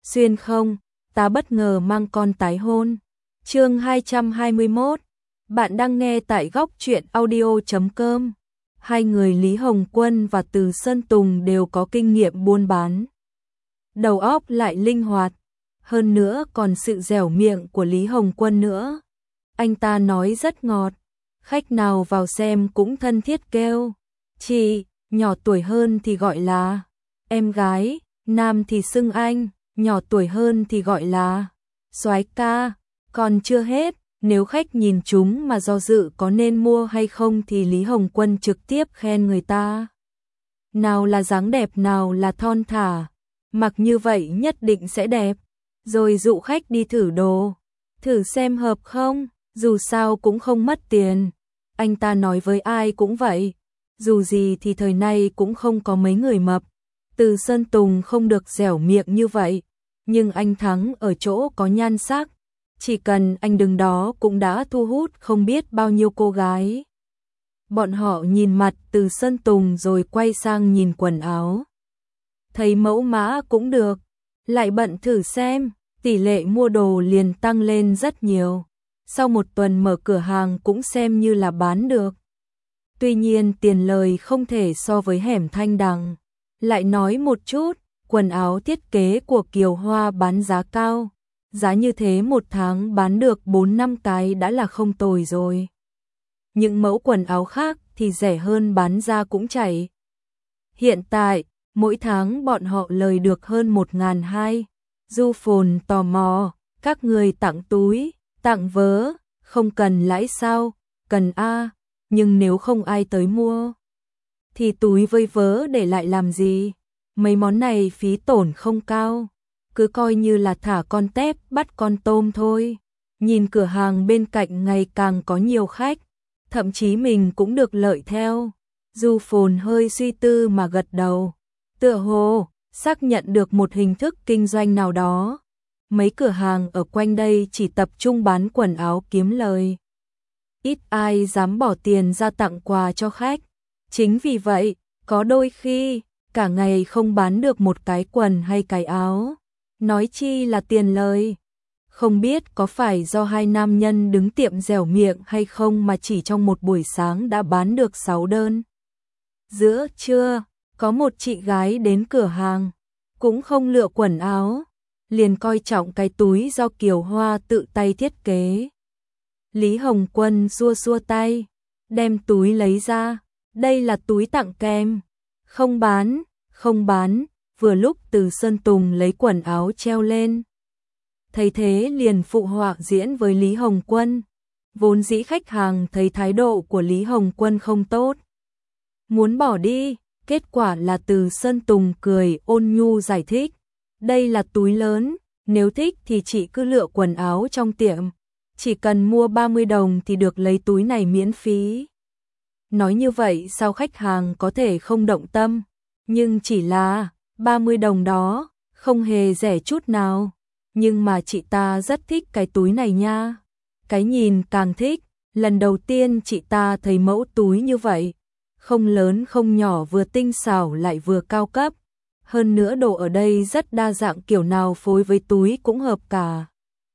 xuyên không, ta bất ngờ mang con tái hôn. Chương 221. Bạn đang nghe tại góc truyện audio.com. Hai người Lý Hồng Quân và Từ Sơn Tùng đều có kinh nghiệm buôn bán. Đầu óc lại linh hoạt, hơn nữa còn sự dẻo miệng của Lý Hồng Quân nữa. Anh ta nói rất ngọt, khách nào vào xem cũng thân thiết kêu chị, nhỏ tuổi hơn thì gọi là em gái, nam thì xưng anh, nhỏ tuổi hơn thì gọi là soái ca. Còn chưa hết, nếu khách nhìn chúng mà do dự có nên mua hay không thì Lý Hồng Quân trực tiếp khen người ta. Nào là dáng đẹp, nào là thon thả, mặc như vậy nhất định sẽ đẹp. Rồi dụ khách đi thử đồ, thử xem hợp không, dù sao cũng không mất tiền. Anh ta nói với ai cũng vậy, dù gì thì thời nay cũng không có mấy người mập. Từ Sơn Tùng không được dẻo miệng như vậy, nhưng anh thắng ở chỗ có nhan sắc. Chỉ cần anh đứng đó cũng đã thu hút không biết bao nhiêu cô gái. Bọn họ nhìn mặt Từ Sơn Tùng rồi quay sang nhìn quần áo. Thấy mẫu mã cũng được, lại bận thử xem, tỷ lệ mua đồ liền tăng lên rất nhiều. Sau một tuần mở cửa hàng cũng xem như là bán được. Tuy nhiên tiền lời không thể so với hẻm Thanh Đằng. Lại nói một chút, quần áo thiết kế của Kiều Hoa bán giá cao. Giá như thế một tháng bán được 4-5 cái đã là không tồi rồi. Những mẫu quần áo khác thì rẻ hơn bán ra cũng chảy. Hiện tại, mỗi tháng bọn họ lời được hơn 1.200. Du Phồn tò mò, các người tặng túi, tặng vớ, không cần lãi sao? Cần a, nhưng nếu không ai tới mua thì túi với vớ để lại làm gì? Mấy món này phí tổn không cao, cứ coi như là thả con tép bắt con tôm thôi. Nhìn cửa hàng bên cạnh ngày càng có nhiều khách, thậm chí mình cũng được lợi theo. Du Phồn hơi suy tư mà gật đầu, tựa hồ xác nhận được một hình thức kinh doanh nào đó. Mấy cửa hàng ở quanh đây chỉ tập trung bán quần áo kiếm lời, ít ai dám bỏ tiền ra tặng quà cho khách. Chính vì vậy, có đôi khi cả ngày không bán được một cái quần hay cái áo, nói chi là tiền lời. Không biết có phải do hai nam nhân đứng tiệm dẻo miệng hay không mà chỉ trong một buổi sáng đã bán được 6 đơn. Giữa trưa, có một chị gái đến cửa hàng, cũng không lựa quần áo, liền coi trọng cái túi do Kiều Hoa tự tay thiết kế. Lý Hồng Quân xua xua tay, đem túi lấy ra, đây là túi tặng kèm. Không bán, không bán. Vừa lúc Từ Sơn Tùng lấy quần áo treo lên. Thấy thế liền phụ họa diễn với Lý Hồng Quân. Vốn dĩ khách hàng thấy thái độ của Lý Hồng Quân không tốt, muốn bỏ đi, kết quả là Từ Sơn Tùng cười ôn nhu giải thích. Đây là túi lớn, nếu thích thì chị cứ lựa quần áo trong tiệm. Chỉ cần mua 30 đồng thì được lấy túi này miễn phí. Nói như vậy sao khách hàng có thể không động tâm, nhưng chỉ là 30 đồng đó, không hề rẻ chút nào. Nhưng mà chị ta rất thích cái túi này nha. Cái nhìn càng thích, lần đầu tiên chị ta thấy mẫu túi như vậy. Không lớn không nhỏ, vừa tinh xảo lại vừa cao cấp. Hơn nữa đồ ở đây rất đa dạng, kiểu nào phối với túi cũng hợp cả.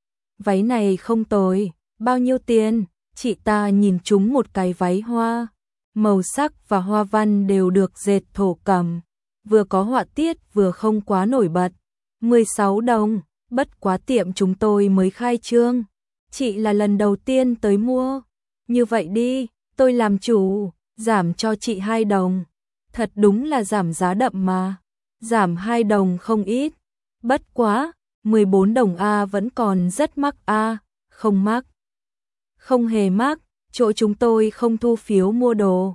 Váy này không tồi, bao nhiêu tiền? Chị ta nhìn trúng một cái váy hoa. Màu sắc và hoa văn đều được dệt thổ cẩm, vừa có họa tiết vừa không quá nổi bật. 16 đồng, bất quá tiệm chúng tôi mới khai trương. Chị là lần đầu tiên tới mua. Như vậy đi, tôi làm chủ, giảm cho chị 2 đồng. Thật đúng là giảm giá đậm mà. Giảm 2 đồng không ít. Bất quá, 14 đồng a vẫn còn rất mắc a. Không mắc. Không hề mắc, chỗ chúng tôi không thu phiếu mua đồ.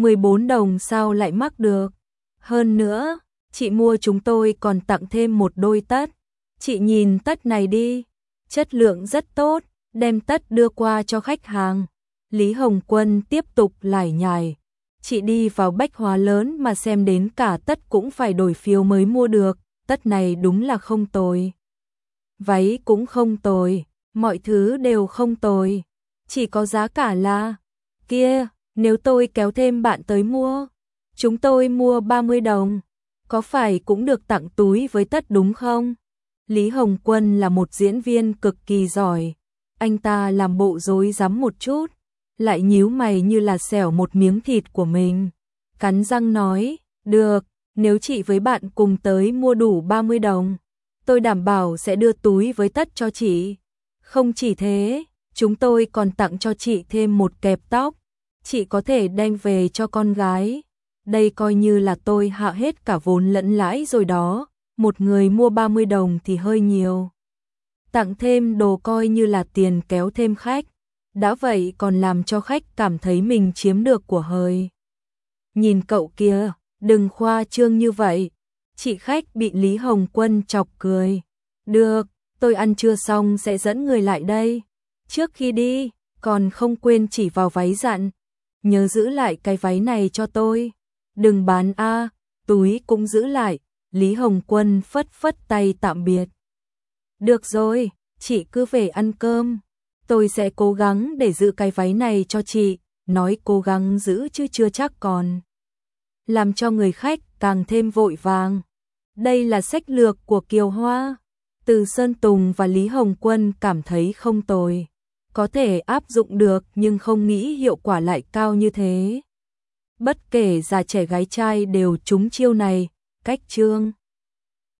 14 đồng sao lại mắc được? Hơn nữa, chị mua chúng tôi còn tặng thêm một đôi tất. Chị nhìn tất này đi, chất lượng rất tốt, đem tất đưa qua cho khách hàng. Lý Hồng Quân tiếp tục lải nhải. Chị đi vào bách hóa lớn mà xem đến cả tất cũng phải đổi phiếu mới mua được, tất này đúng là không tồi. Váy cũng không tồi, mọi thứ đều không tồi. Chỉ có giá cả là, kia, nếu tôi kéo thêm bạn tới mua, chúng tôi mua 30 đồng, có phải cũng được tặng túi với tất đúng không? Lý Hồng Quân là một diễn viên cực kỳ giỏi. Anh ta làm bộ rối rắm một chút, lại nhíu mày như là xẻo một miếng thịt của mình. Cắn răng nói, được, nếu chị với bạn cùng tới mua đủ 30 đồng, tôi đảm bảo sẽ đưa túi với tất cho chị. Không chỉ thế, chúng tôi còn tặng cho chị thêm một kẹp tóc, chị có thể đem về cho con gái. Đây coi như là tôi hạ hết cả vốn lẫn lãi rồi đó, một người mua 30 đồng thì hơi nhiều. Tặng thêm đồ coi như là tiền kéo thêm khách, đã vậy còn làm cho khách cảm thấy mình chiếm được của hời. Nhìn cậu kia, đừng khoa trương như vậy. Chị khách bị Lý Hồng Quân chọc cười. Được, tôi ăn trưa xong sẽ dẫn người lại đây. Trước khi đi, còn không quên chỉ vào váy dặn. Nhớ giữ lại cái váy này cho tôi. Đừng bán a, túi cũng giữ lại. Lý Hồng Quân phất phất tay tạm biệt. Được rồi, chị cứ về ăn cơm. Tôi sẽ cố gắng để giữ cái váy này cho chị. Nói cố gắng giữ chứ chưa chắc còn làm cho người khách càng thêm vội vàng. Đây là sách lược của Kiều Hoa. Từ Sơn Tùng và Lý Hồng Quân cảm thấy không tồi. Có thể áp dụng được nhưng không nghĩ hiệu quả lại cao như thế. Bất kể già trẻ gái trai đều trúng chiêu này, cách chương.